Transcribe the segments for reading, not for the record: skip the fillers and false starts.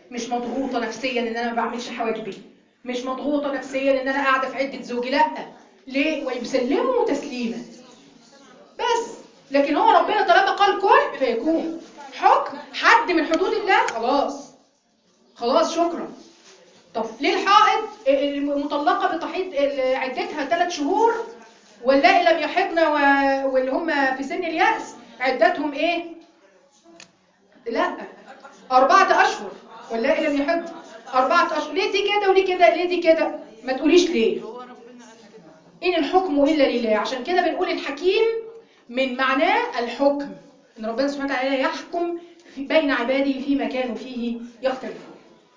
مش مضغوطة نفسيا ان انا ما بعملش حواجبي، مش مضغوطة نفسيا ان انا قاعدة في عدة زوجي، لا. ليه؟ ويسلموا تسليما بس. لكن هو ربنا طالما قال كن فيكون. حكم حد من حدود الله خلاص شكرا. طب ليه الحائض المطلقة بتحيض عدتها 3 شهور واللائي لم يحضن واللي هم في سن اليأس عدتهم ايه؟ لا 4 أشهر، واللائي لم يحضن 4 أشهر. ليه دي كده وليه كده؟ ليه دي كده؟ ما تقوليش ليه. إن الحكم إلا لله. عشان كده بنقول الحكيم من معناه الحكم، إن ربنا سبحانه وتعالى يحكم بين عباده فيما كانوا فيه يختلفون.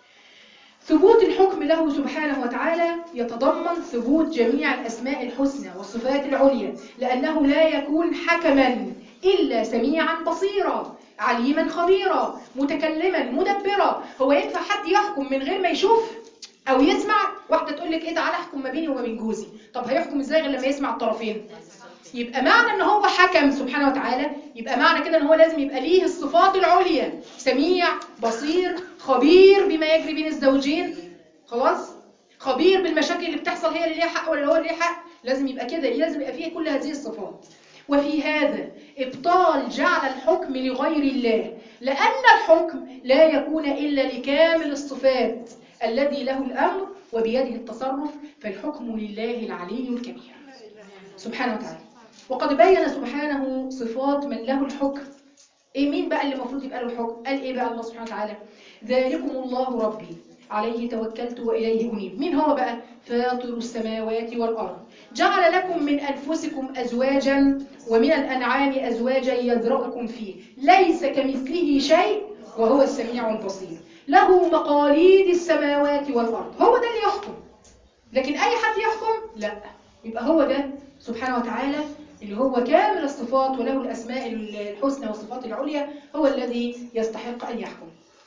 ثبوت الحكم له سبحانه وتعالى يتضمن ثبوت جميع الأسماء الحسنى والصفات العليا، لأنه لا يكون حكما إلا سميعا بصيرا عليما خبيرا متكلما مدبرا. هو ينفع حد يحكم من غير ما يشوف أو يسمع؟ واحدة تقول لك إيه تعالى احكم ما بيني وما بين جوزي، طب هيحكم إزاي غير لما يسمع الطرفين؟ يبقى معنى ان هو حكم سبحانه وتعالى، يبقى معنى كده ان هو لازم يبقى ليه الصفات العليا، سميع بصير خبير بما يجري بين الزوجين. خلاص، خبير بالمشاكل اللي بتحصل، هي اللي ليها حق ولا هو اللي ليه حق. لازم يبقى كده، لازم يبقى فيه كل هذه الصفات. وفي هذا ابطال جعل الحكم لغير الله، لان الحكم لا يكون الا لكامل الصفات الذي له الامر وبيده التصرف، فالحكم لله العلي الكبير سبحانه وتعالى. وقد بين سبحانه صفات من له الحكم. ايه مين بقى اللي المفروض يبقى له الحكم؟ قال ايه بقى الله سبحانه وتعالى؟ ذلكم الله ربي عليه توكلت واليه انيب. مين هو بقى؟ فاطر السماوات والارض، جعل لكم من انفسكم ازواجا ومن الانعام ازواجا يذرأكم فيه، ليس كمثله شيء وهو السميع البصير، له مقاليد السماوات والارض. هو ده اللي يحكم، لكن اي حد يحكم؟ لا. يبقى هو ده سبحانه وتعالى اللي هو كامل الصفات وله الأسماء الحسنى والصفات العليا، هو الذي يستحق أن يحكم.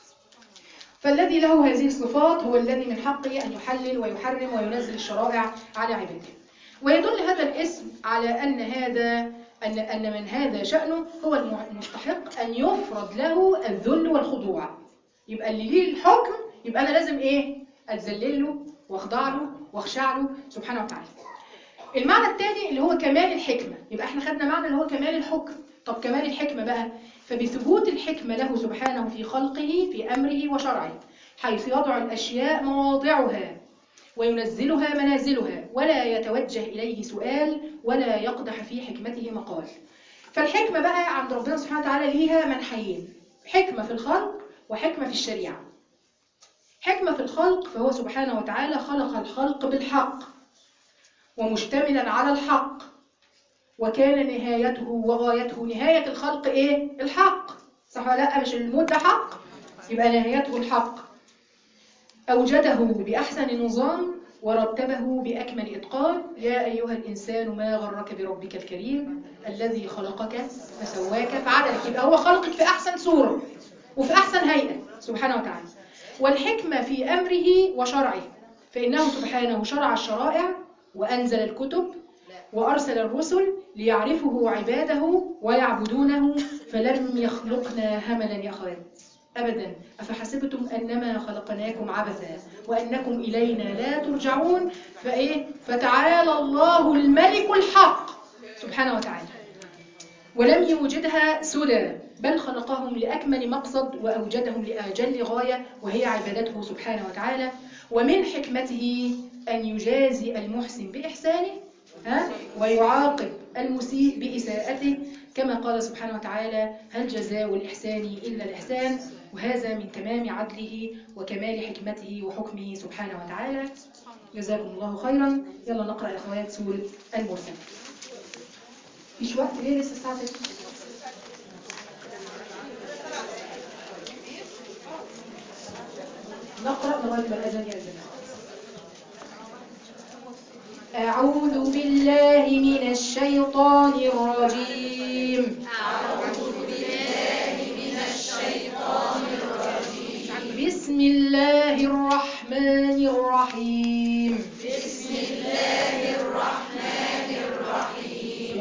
فالذي له هذه الصفات هو الذي من حقه أن يحلل ويحرم وينزل الشرائع على عباده. ويدل هذا الاسم على أن من هذا شأنه هو المستحق أن يفرض له الذل والخضوع. يبقى اللي ليه الحكم يبقى أنا لازم إيه؟ أتذلل له واخضع له واخشع له سبحانه وتعالى. المعنى الثاني اللي هو كمال الحكمة. يبقى احنا خدنا معنى اللي هو كمال الحكم. طب كمال الحكمة بقى، فبثبوت الحكمة له سبحانه في خلقه في أمره وشرعه، حيث يضع الأشياء مواضعها وينزلها منازلها، ولا يتوجه إليه سؤال ولا يقدح في حكمته مقال. فالحكمة بقى عند ربنا سبحانه وتعالى ليها منحيين، حكمة في الخلق وحكمة في الشريعة. حكمة في الخلق، فهو سبحانه وتعالى خلق الخلق بالحق ومشتملا على الحق، وكان نهايته وغايته، نهاية الخلق ايه؟ الحق، صح ولا لا؟ مش الموت ده حق؟ يبقى نهايته الحق. أوجده بأحسن نظام ورتبه بأكمل إتقان. يا أيها الإنسان ما غرك بربك الكريم الذي خلقك فسواك فعدلك. يبقى هو خلقك في أحسن صورة وفي أحسن هيئة سبحانه وتعالى. والحكمة في أمره وشرعه، فإنه سبحانه شرع الشرائع وأنزل الكتب وأرسل الرسل ليعرفه عباده ويعبدونه، فلم يخلقنا هملا يا أخوات أبدا. أفحسبتم أنما خلقناكم عبثا وأنكم إلينا لا ترجعون. فتعالى الله الملك الحق سبحانه وتعالى. ولم يوجدها سدى، بل خلقهم لأكمل مقصد وأوجدهم لأجل غاية، وهي عبادته سبحانه وتعالى. ومن حكمته أن يجازي المحسن بإحسانه ويعاقب المسيء بإساءته، كما قال سبحانه وتعالى: هل جزاء الإحسان إلا الإحسان. وهذا من تمام عدله وكمال حكمته وحكمه سبحانه وتعالى. جزاكم الله خيرا. يلا نقرأ يا أخوات سورة المرسلات. مش وقت ليه؟ لسه الساعة 6. نقرأ لغاية ما الأذان يأذن. أعوذ بالله من الشيطان الرجيم. أعوذ بالله من الشيطان الرجيم. بسم الله الرحمن الرحيم. بسم الله الرحمن الرحيم.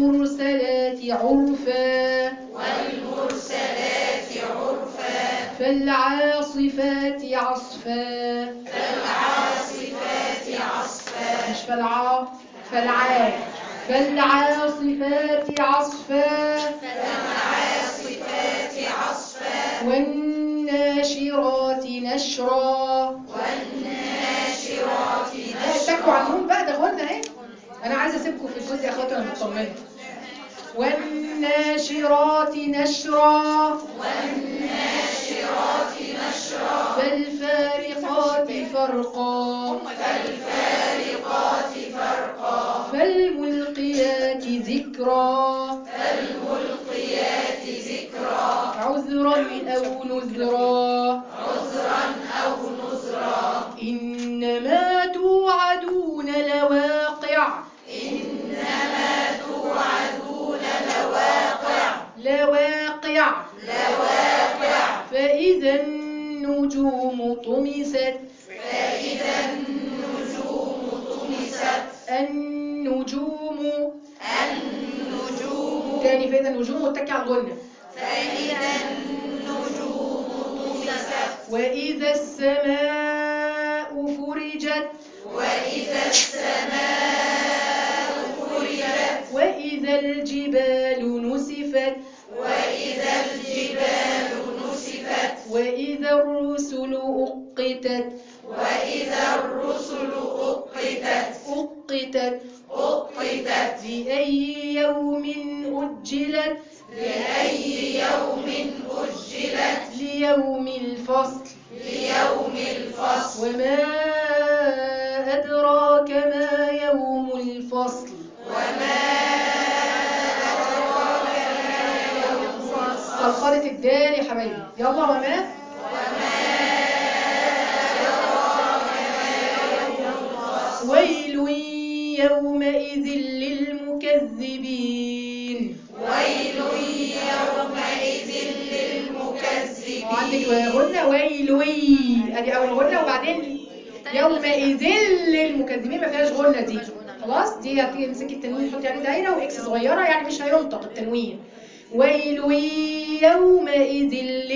والمرسلات عرفا. والمرسلات عرفا. فالعاصفات عصفا. فالعاصفات عصفا. مش فالعا، فالعا. فالعاصفات عصفا. فالعاصفات عصفا. والناشرات نشرا. والناشرات لا اتكوا على النون بقى، ده غنى اهي. انا عايزه اسيبكم في الجزء يا اخواتي، انا مطمنه. والناشرات نشرا. والناشرات نشرا. فالفارقات فرقا. فالفارقات فرقا. فالملقيات ذكرا. فالملقيات ذكرا. عذرا أو نذرا. عذرا أو نذرا. إنما توعدون لواقع. إنما توعدون لواقع. لواقع. لواقع. فإذا النجوم طمست. فإذا النجوم طمست. النجوم. النجوم. تاني، فإذا النجوم واتكي على الغنة. فإذا النجوم طمست. وإذا السماء فرجت. وإذا السماء فرجت. وإذا الجبال نسفت. وإذا الجبال نسفت. وإذا الرسل أقتت. وإذا الرسل أقتت. أقتت. أقتت. لأي يوم أجلت. لأي يوم أجلت. ليوم الفصل. ليوم الفصل. وما أدراك ما يوم الفصل. وما أدراك ما يوم الفصل. قلقلة الدال يا حبايبي، يلا. وما ويل يومئذ للمكذبين. ويل يومئذ للمكذبين. عندك غنة ويل، ادي اول غنة، وبعدين يومئذ للمكذبين ما فيهاش غنة دي. خلاص، دي هتمسكي التنوين تحطي عليه دايرة واكس صغيرة، يعني مش هينطق التنوين. ويل يومئذ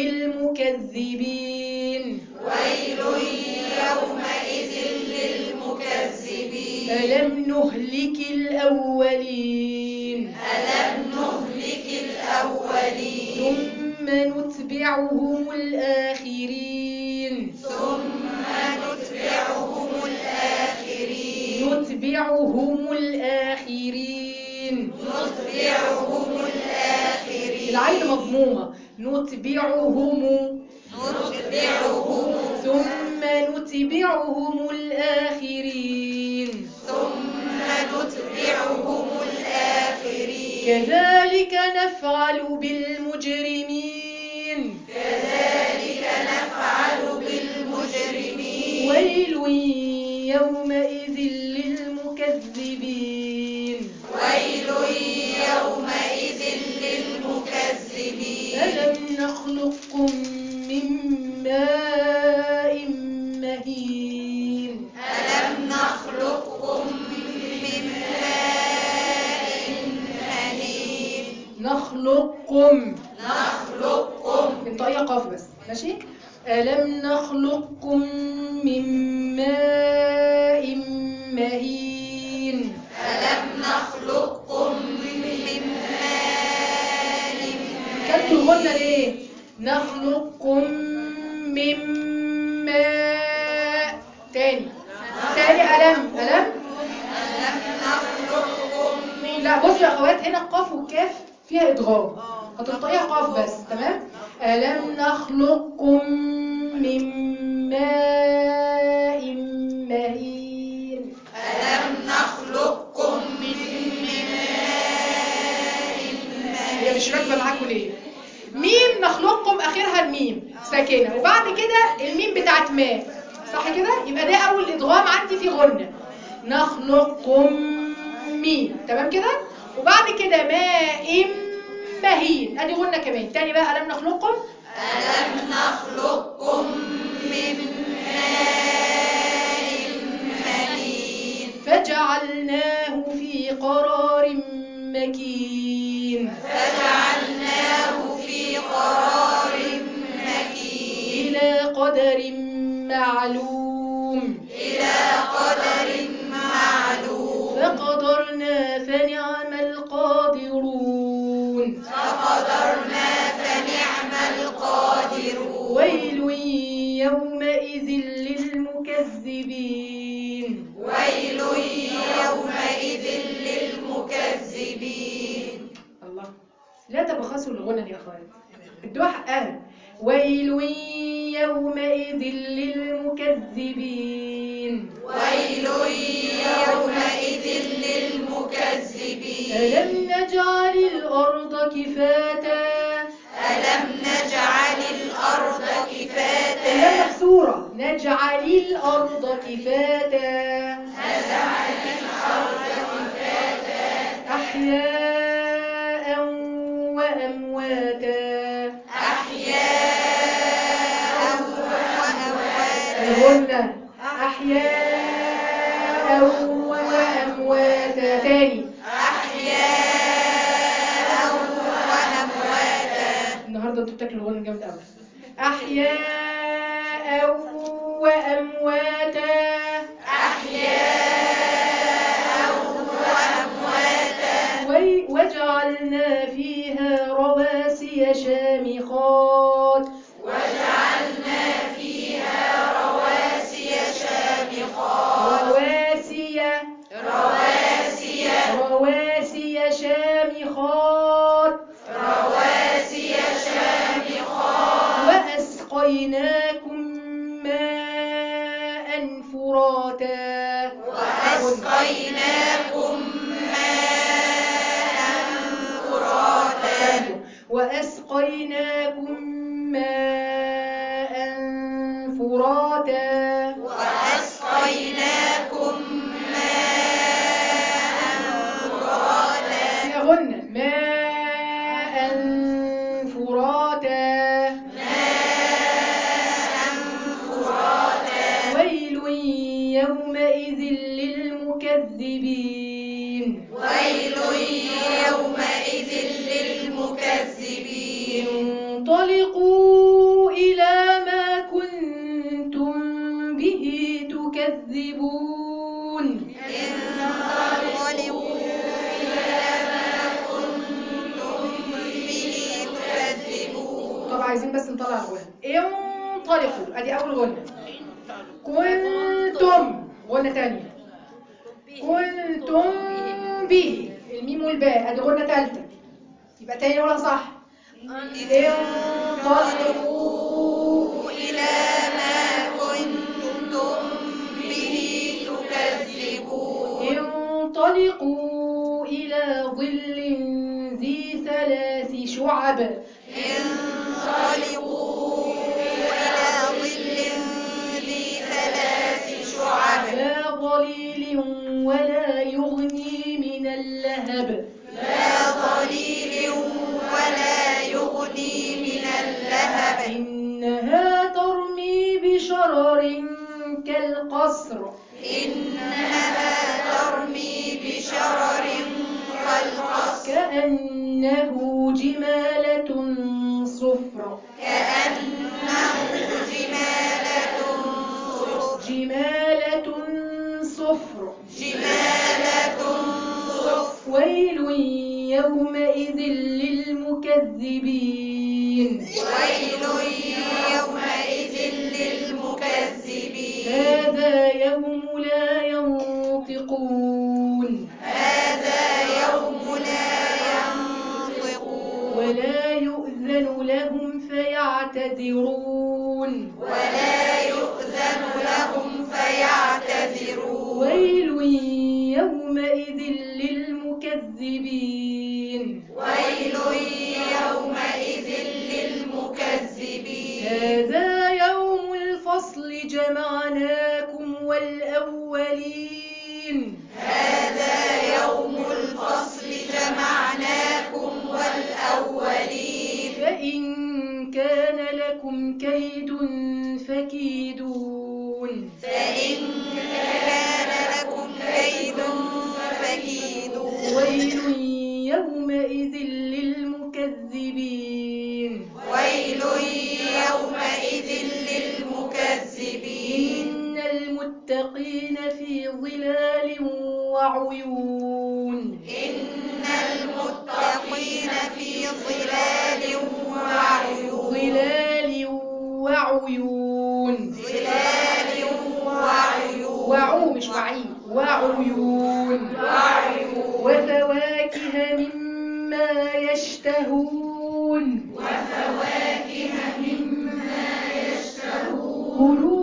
للمكذبين. ويل يومئذ للمكذبين. ألم نهلك الأولين. ألم نهلك الأولين. ثم نتبعهم الآخرين. ثم نتبعهم الآخرين. نتبعهم الآخرين. نتبعهم الآخرين. العين مضمومة. نتبعهم. نتبعهم. ثم نتبعهم الآخرين. ثم نتبعهم الآخرين. كذلك نفعل بالمجرمين. كذلك نفعل بالمجرمين. ويل يومئذ للمكذبين. ويل يومئذ للمكذبين. ألم نخلقكم من ماء مهين. ألم نخلقكم من ماء مهين. نخلقكم. نخلقكم. انطقيها قاف بس، ماشي. ألم نخلقكم من ماء مهين. ألم نخلقكم من ماء كلتوا الغنة ليه؟ نخلقكم من ماء. تاني ألم نخلقكم من. لا بصوا يا اخوات، هنا القاف والكاف فيها ادغام، هتنطقيها قاف بس. تمام. ألم نخلقكم من ماء مهين. ألم نخلقكم من ماء مهين. هي مش راكبه معاكم ليه؟ ميم نخلقكم اخرها الميم ساكنه، وبعد كده الميم بتاعت ماء، صح كده؟ يبقى ده اول ادغام عندي في غنه. نخلقكم ميم، تمام كده؟ وبعد كده ماء مهين، ادي غنه كمان. تاني بقى، الم نخلقكم. ألم نخلقكم من ماء مهين. فجعلناه في قرار مكين. فجعلناه في قرار مكين. قدر معلوم إلى قدر معلوم فقدرنا فنعم القادرون فقدرنا فنعم القادرون ويل يومئذ للمكذبين ويل يومئذ للمكذبين الله لا تبخسوا الغنى يا اخوان ادوها حقها ويل يومئذ للمكذبين ويل يومئذ للمكذبين ألم نجعل الأرض كفاتا ألم نجعل الأرض كفاتا اللام مكسورة نجعل الأرض كفاتا أحياء وأمواتا أحياء وأمواتا الغنة أحياء وأمواتا تاني أحياء وأمواتا النهارده انتوا بتاكلوا غنى جامد قوي أحياء وأمواتا أحياء وأمواتا وجعلنا فيها رواسي شامخات وجعلنا فيها رواسي شامخات رواسي شامخات رواسي شامخات وأسقيناكم ماء فراتا وأسقيناكم ماء فراتا وأسقيناكم ماء فراتا وأسقيناكم ماء فراتا يا غنى ماء فراتا ويل يومئذ للمكذبين ويل يومئذ للمكذبين انطلقوا إلى ما كنتم به تكذبون انطلقوا إلى ما كنتم به تكذبون طب عايزين بس نطلع الغنى انطلقوا ادي اول غنى كنتم غنى تانية كنتم به الميم والباء ادي غنى تالتة يبقى تاني ولا صح انطلقوا إلى ما كنتم به تكذبون انطلقوا إلى ظل ذي ثلاث شعب انطلقوا إلى ظل ذي ثلاث شعب لا ظليل ولا يغني من اللهب لا ظليل ولا يغني من اللهب إنها ترمي بشرر كالقصر إنها ترمي بشرر كالقصر كأنه جمالة صفر كأنه جمالة صفر جمالة صفر جمالة صفر ويل يومئذ للمكذبين ويل يومئذ للمكذبين هذا يوم لا ينطقون هذا يوم لا ينطقون ولا يؤذن لهم فيعتذرون ولا يؤذن لهم فيعتذرون ويل يومئذ للمكذبين ويل يومئذ للمكذبين هذا يوم الفصل جمعناكم والأولين هذا يوم الفصل جمعناكم والأولين فإن كان لكم كيد فكيدون فإن كان لكم كيد فكيدون ويل يومئذ للمكذبين ويل يومئذ للمكذبين المتقين في ظلال وعيون. إن المتقين في ظلال وعيون. ظلال وعيون. ظلال وعيون. وعو مش وعي، وعيون. وعيون. وفواكه مما يشتهون. وفواكه مما يشتهون. كلوا